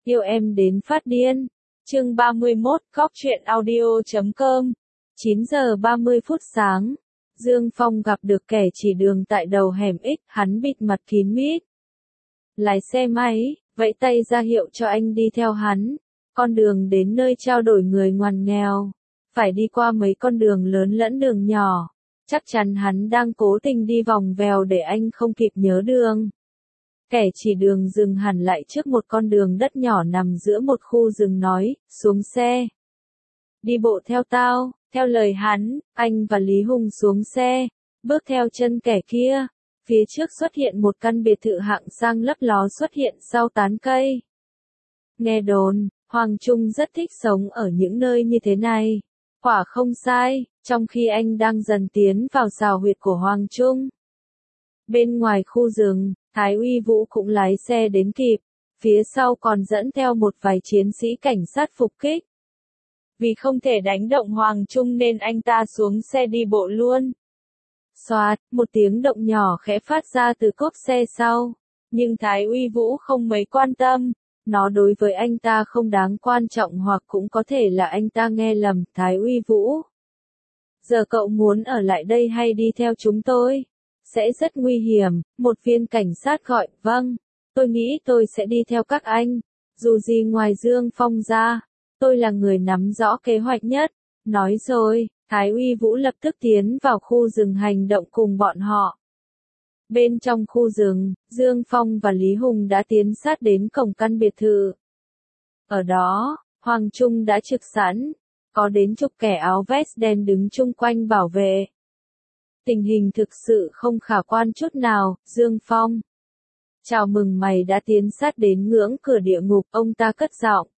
Yêu em đến phát điên. Chương 31, Cóc truyện audio.com. 9 giờ 30 phút sáng. Dương Phong gặp được kẻ chỉ đường tại đầu hẻm X, hắn bịt mặt kín mít. Lái xe máy, vẫy tay ra hiệu cho anh đi theo hắn. Con đường đến nơi trao đổi người ngoằn nghèo. Phải đi qua mấy con đường lớn lẫn đường nhỏ. Chắc chắn hắn đang cố tình đi vòng vèo để anh không kịp nhớ đường. Kẻ chỉ đường dừng hẳn lại trước một con đường đất nhỏ nằm giữa một khu rừng nói, xuống xe. Đi bộ theo tao, theo lời hắn, anh và Lý Hùng xuống xe, bước theo chân kẻ kia. Phía trước xuất hiện một căn biệt thự hạng sang lấp ló xuất hiện sau tán cây. Nghe đồn, Hoàng Trung rất thích sống ở những nơi như thế này. Quả không sai, trong khi anh đang dần tiến vào xào huyệt của Hoàng Trung. Bên ngoài khu rừng, Thái Uy Vũ cũng lái xe đến kịp, phía sau còn dẫn theo một vài chiến sĩ cảnh sát phục kích. Vì không thể đánh động Hoàng Trung nên anh ta xuống xe đi bộ luôn. Xoạt, một tiếng động nhỏ khẽ phát ra từ cốp xe sau, nhưng Thái Uy Vũ không mấy quan tâm, nó đối với anh ta không đáng quan trọng hoặc cũng có thể là anh ta nghe lầm. Thái Uy Vũ, giờ cậu muốn ở lại đây hay đi theo chúng tôi? Sẽ rất nguy hiểm, một viên cảnh sát gọi, vâng, tôi nghĩ tôi sẽ đi theo các anh, dù gì ngoài Dương Phong ra, tôi là người nắm rõ kế hoạch nhất, nói rồi, Thái Uy Vũ lập tức tiến vào khu rừng hành động cùng bọn họ. Bên trong khu rừng, Dương Phong và Lý Hùng đã tiến sát đến cổng căn biệt thự. Ở đó, Hoàng Trung đã trực sẵn, có đến chục kẻ áo vest đen đứng chung quanh bảo vệ. Tình hình thực sự không khả quan chút nào, Dương Phong. Chào mừng mày đã tiến sát đến ngưỡng cửa địa ngục, ông ta cất giọng.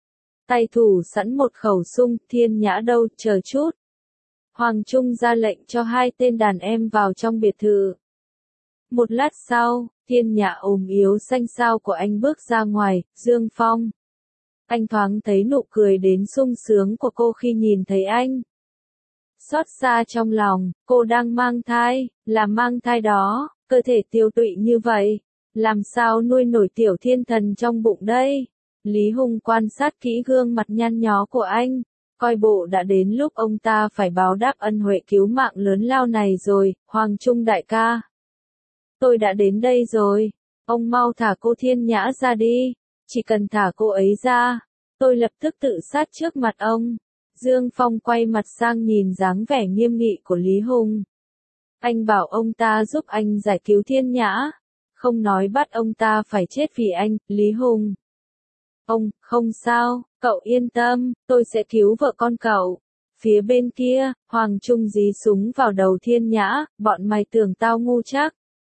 Tay thủ sẵn một khẩu súng, Thiên Nhã đâu, chờ chút. Hoàng Trung ra lệnh cho hai tên đàn em vào trong biệt thự. Một lát sau, Thiên Nhã ốm yếu xanh xao của anh bước ra ngoài, Dương Phong. Anh thoáng thấy nụ cười đến sung sướng của cô khi nhìn thấy anh. Xót xa trong lòng, cô đang mang thai, là mang thai đó, cơ thể tiêu tụy như vậy, làm sao nuôi nổi tiểu thiên thần trong bụng đây? Lý Hùng quan sát kỹ gương mặt nhăn nhó của anh, coi bộ đã đến lúc ông ta phải báo đáp ân huệ cứu mạng lớn lao này rồi. Hoàng Trung đại ca, tôi đã đến đây rồi, ông mau thả cô Thiên Nhã ra đi, chỉ cần thả cô ấy ra, tôi lập tức tự sát trước mặt ông. Dương Phong quay mặt sang nhìn dáng vẻ nghiêm nghị của Lý Hùng. Anh bảo ông ta giúp anh giải cứu Thiên Nhã, không nói bắt ông ta phải chết vì anh. Lý Hùng, ông, không sao, cậu yên tâm, tôi sẽ cứu vợ con cậu. Phía bên kia, Hoàng Trung dí súng vào đầu Thiên Nhã, bọn mày tưởng tao ngu chắc.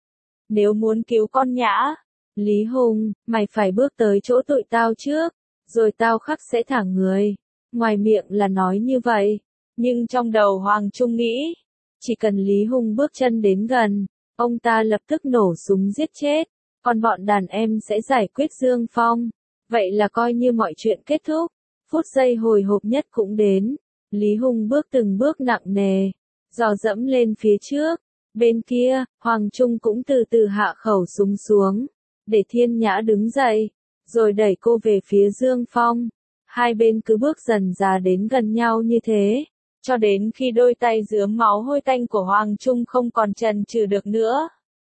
Nếu muốn cứu con Nhã, Lý Hùng, mày phải bước tới chỗ tụi tao trước, rồi tao khắc sẽ thả người. Ngoài miệng là nói như vậy, nhưng trong đầu Hoàng Trung nghĩ, chỉ cần Lý Hùng bước chân đến gần, ông ta lập tức nổ súng giết chết, còn bọn đàn em sẽ giải quyết Dương Phong. Vậy là coi như mọi chuyện kết thúc. Phút giây hồi hộp nhất cũng đến. Lý Hùng bước từng bước nặng nề, dò dẫm lên phía trước. Bên kia, Hoàng Trung cũng từ từ hạ khẩu súng xuống, để Thiên Nhã đứng dậy, rồi đẩy cô về phía Dương Phong. Hai bên cứ bước dần dà đến gần nhau như thế, cho đến khi đôi tay rướm máu hôi tanh của Hoàng Trung không còn chần chừ được nữa.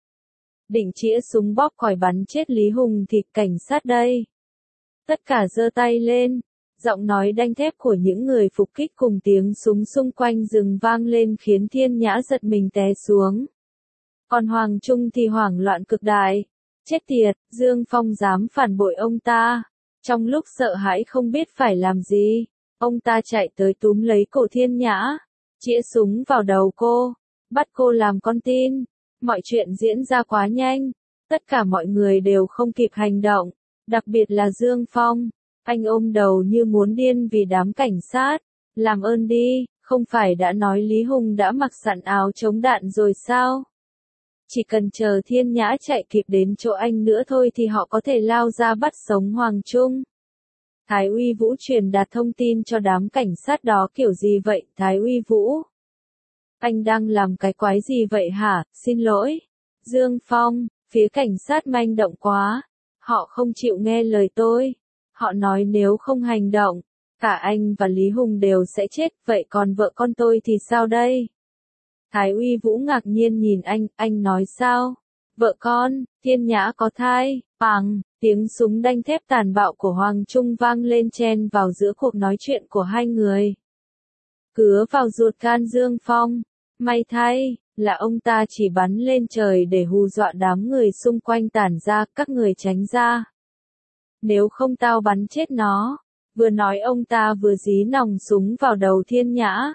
Định chĩa súng bóp còi bắn chết Lý Hùng thì cảnh sát đây. Tất cả giơ tay lên, giọng nói đanh thép của những người phục kích cùng tiếng súng xung quanh rừng vang lên khiến Thiên Nhã giật mình té xuống. Còn Hoàng Trung thì hoảng loạn cực đại. Chết tiệt, Dương Phong dám phản bội ông ta. Trong lúc sợ hãi không biết phải làm gì, ông ta chạy tới túm lấy cổ Thiên Nhã, chĩa súng vào đầu cô, bắt cô làm con tin. Mọi chuyện diễn ra quá nhanh, tất cả mọi người đều không kịp hành động, đặc biệt là Dương Phong. Anh ôm đầu như muốn điên vì đám cảnh sát. Làm ơn đi, không phải đã nói Lý Hùng đã mặc sẵn áo chống đạn rồi sao? Chỉ cần chờ Thiên Nhã chạy kịp đến chỗ anh nữa thôi thì họ có thể lao ra bắt sống Hoàng Trung. Thái Uy Vũ truyền đạt thông tin cho đám cảnh sát đó kiểu gì vậy? Thái Uy Vũ, anh đang làm cái quái gì vậy hả? Xin lỗi. Dương Phong, phía cảnh sát manh động quá. Họ không chịu nghe lời tôi. Họ nói nếu không hành động, cả anh và Lý Hùng đều sẽ chết, vậy còn vợ con tôi thì sao đây? Thái Uy Vũ ngạc nhiên nhìn anh nói sao? Vợ con, Thiên Nhã có thai, bằng, tiếng súng đanh thép tàn bạo của Hoàng Trung vang lên chen vào giữa cuộc nói chuyện của hai người. Cứa vào ruột gan Dương Phong, may thay, là ông ta chỉ bắn lên trời để hù dọa đám người xung quanh tản ra, các người tránh ra. Nếu không tao bắn chết nó. Vừa nói ông ta vừa dí nòng súng vào đầu Thiên Nhã.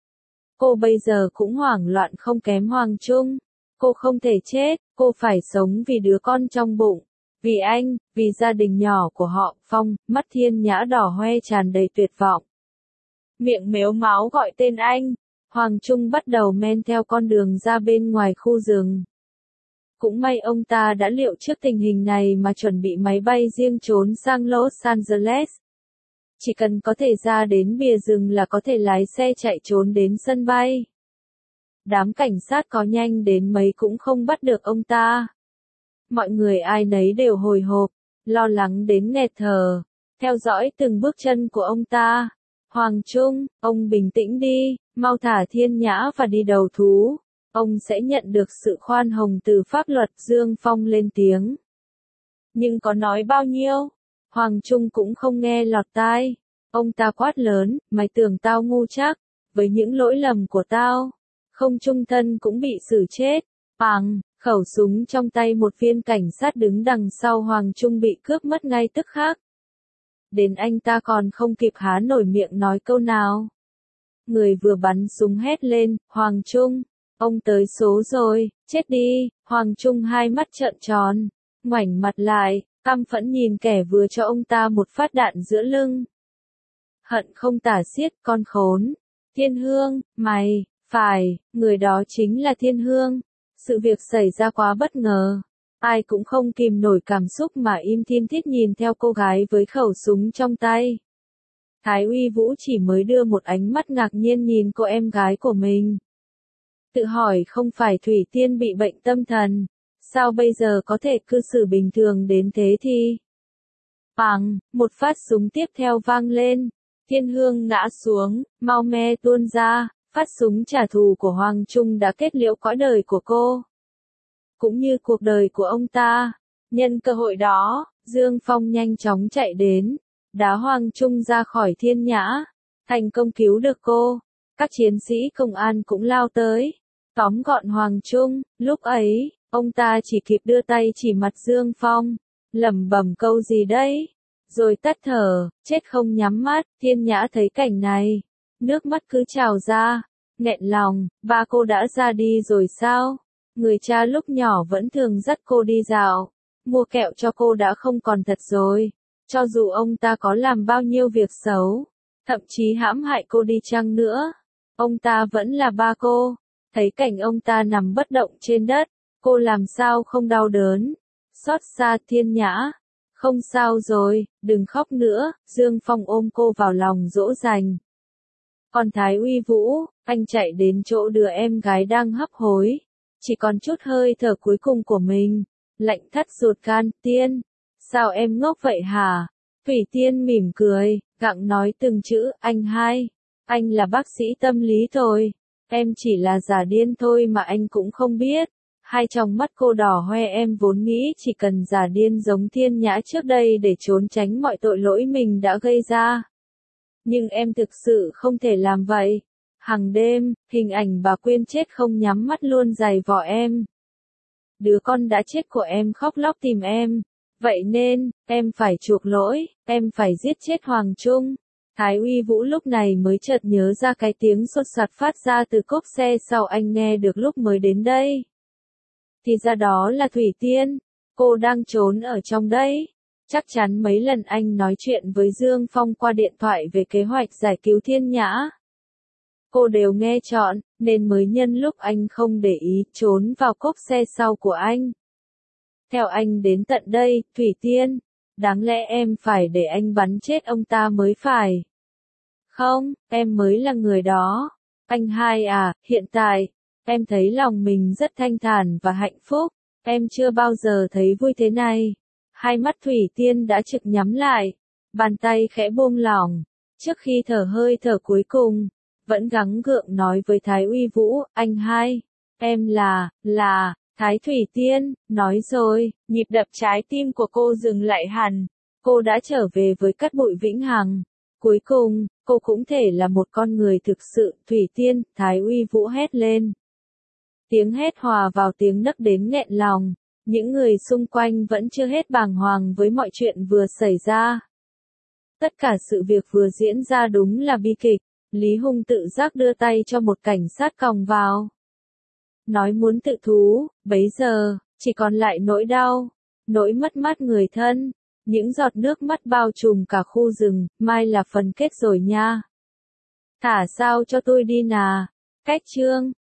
Cô bây giờ cũng hoảng loạn không kém Hoàng Trung. Cô không thể chết, cô phải sống vì đứa con trong bụng. Vì anh, vì gia đình nhỏ của họ. Phong, mắt Thiên Nhã đỏ hoe tràn đầy tuyệt vọng. Miệng mếu máo gọi tên anh. Hoàng Trung bắt đầu men theo con đường ra bên ngoài khu rừng. Cũng may ông ta đã liệu trước tình hình này mà chuẩn bị máy bay riêng trốn sang Los Angeles. Chỉ cần có thể ra đến bìa rừng là có thể lái xe chạy trốn đến sân bay. Đám cảnh sát có nhanh đến mấy cũng không bắt được ông ta. Mọi người ai nấy đều hồi hộp, lo lắng đến nghẹt thở, theo dõi từng bước chân của ông ta. Hoàng Trung, ông bình tĩnh đi, mau thả Thiên Nhã và đi đầu thú. Ông sẽ nhận được sự khoan hồng từ pháp luật. Dương Phong lên tiếng. Nhưng có nói bao nhiêu? Hoàng Trung cũng không nghe lọt tai. Ông ta quát lớn, mày tưởng tao ngu chắc, với những lỗi lầm của tao, không chung thân cũng bị xử chết. Bằng, khẩu súng trong tay một viên cảnh sát đứng đằng sau Hoàng Trung bị cướp mất ngay tức khắc. Đến anh ta còn không kịp há nổi miệng nói câu nào. Người vừa bắn súng hét lên, Hoàng Trung, ông tới số rồi, chết đi. Hoàng Trung hai mắt trợn tròn, ngoảnh mặt lại, căm phẫn nhìn kẻ vừa cho ông ta một phát đạn giữa lưng. Hận không tả xiết, con khốn. Thiên Hương, mày, phải, người đó chính là Thiên Hương. Sự việc xảy ra quá bất ngờ. Ai cũng không kìm nổi cảm xúc mà im thiên thít nhìn theo cô gái với khẩu súng trong tay. Thái Uy Vũ chỉ mới đưa một ánh mắt ngạc nhiên nhìn cô em gái của mình. Tự hỏi không phải Thủy Tiên bị bệnh tâm thần, sao bây giờ có thể cư xử bình thường đến thế thì? Bằng, một phát súng tiếp theo vang lên. Thiên Hương ngã xuống, mau me tuôn ra, phát súng trả thù của Hoàng Trung đã kết liễu cõi đời của cô. Cũng như cuộc đời của ông ta. Nhân cơ hội đó, Dương Phong nhanh chóng chạy đến, đá Hoàng Trung ra khỏi Thiên Nhã, thành công cứu được cô. Các chiến sĩ công an cũng lao tới, tóm gọn Hoàng Trung. Lúc ấy, ông ta chỉ kịp đưa tay chỉ mặt Dương Phong, lẩm bẩm câu gì đấy, rồi tắt thở, chết không nhắm mắt. Thiên Nhã thấy cảnh này, nước mắt cứ trào ra, nghẹn lòng, ba cô đã ra đi rồi sao? Người cha lúc nhỏ vẫn thường dắt cô đi dạo, mua kẹo cho cô đã không còn thật rồi. Cho dù ông ta có làm bao nhiêu việc xấu, thậm chí hãm hại cô đi chăng nữa, ông ta vẫn là ba cô. Thấy cảnh ông ta nằm bất động trên đất, cô làm sao không đau đớn, xót xa. Thiên Nhã, không sao rồi, đừng khóc nữa. Dương Phong ôm cô vào lòng dỗ dành. Còn Thái Uy Vũ, anh chạy đến chỗ đứa em gái đang hấp hối, chỉ còn chút hơi thở cuối cùng của mình, lạnh thắt ruột gan. Tiên, sao em ngốc vậy hả? Thủy Tiên mỉm cười, gặng nói từng chữ, anh là bác sĩ tâm lý thôi, em chỉ là giả điên thôi mà anh cũng không biết. Hai tròng mắt cô đỏ hoe. Em vốn nghĩ chỉ cần giả điên giống Thiên Nhã trước đây để trốn tránh mọi tội lỗi mình đã gây ra. Nhưng em thực sự không thể làm vậy. Hàng đêm, hình ảnh bà Quyên chết không nhắm mắt luôn giày vò em. Đứa con đã chết của em khóc lóc tìm em. Vậy nên, em phải chuộc lỗi, em phải giết chết Hoàng Trung. Thái Uy Vũ lúc này mới chợt nhớ ra cái tiếng sột soạt phát ra từ cốp xe sau anh nghe được lúc mới đến đây. Thì ra đó là Thủy Tiên, cô đang trốn ở trong đấy. Chắc chắn mấy lần anh nói chuyện với Dương Phong qua điện thoại về kế hoạch giải cứu Thiên Nhã, cô đều nghe trọn, nên mới nhân lúc anh không để ý trốn vào cốp xe sau của anh. Theo anh đến tận đây. Thủy Tiên, đáng lẽ em phải để anh bắn chết ông ta mới phải. Không, em mới là người đó. Anh hai à, hiện tại, em thấy lòng mình rất thanh thản và hạnh phúc. Em chưa bao giờ thấy vui thế này. Hai mắt Thủy Tiên đã trực nhắm lại. Bàn tay khẽ buông lỏng, trước khi thở hơi thở cuối cùng, vẫn gắng gượng nói với Thái Uy Vũ, anh hai, em là, Thái Thủy Tiên, nói rồi, nhịp đập trái tim của cô dừng lại hẳn, cô đã trở về với cát bụi vĩnh hằng. Cuối cùng, cô cũng thể là một con người thực sự, Thủy Tiên, Thái Uy Vũ hét lên. Tiếng hét hòa vào tiếng nấc đến nghẹn lòng, những người xung quanh vẫn chưa hết bàng hoàng với mọi chuyện vừa xảy ra. Tất cả sự việc vừa diễn ra đúng là bi kịch, Lý Hùng tự giác đưa tay cho một cảnh sát còng vào. Nói muốn tự thú, bấy giờ, chỉ còn lại nỗi đau, nỗi mất mát người thân, những giọt nước mắt bao trùm cả khu rừng, mai là phần kết rồi nha. Thả sao cho tôi đi nà, cách chương.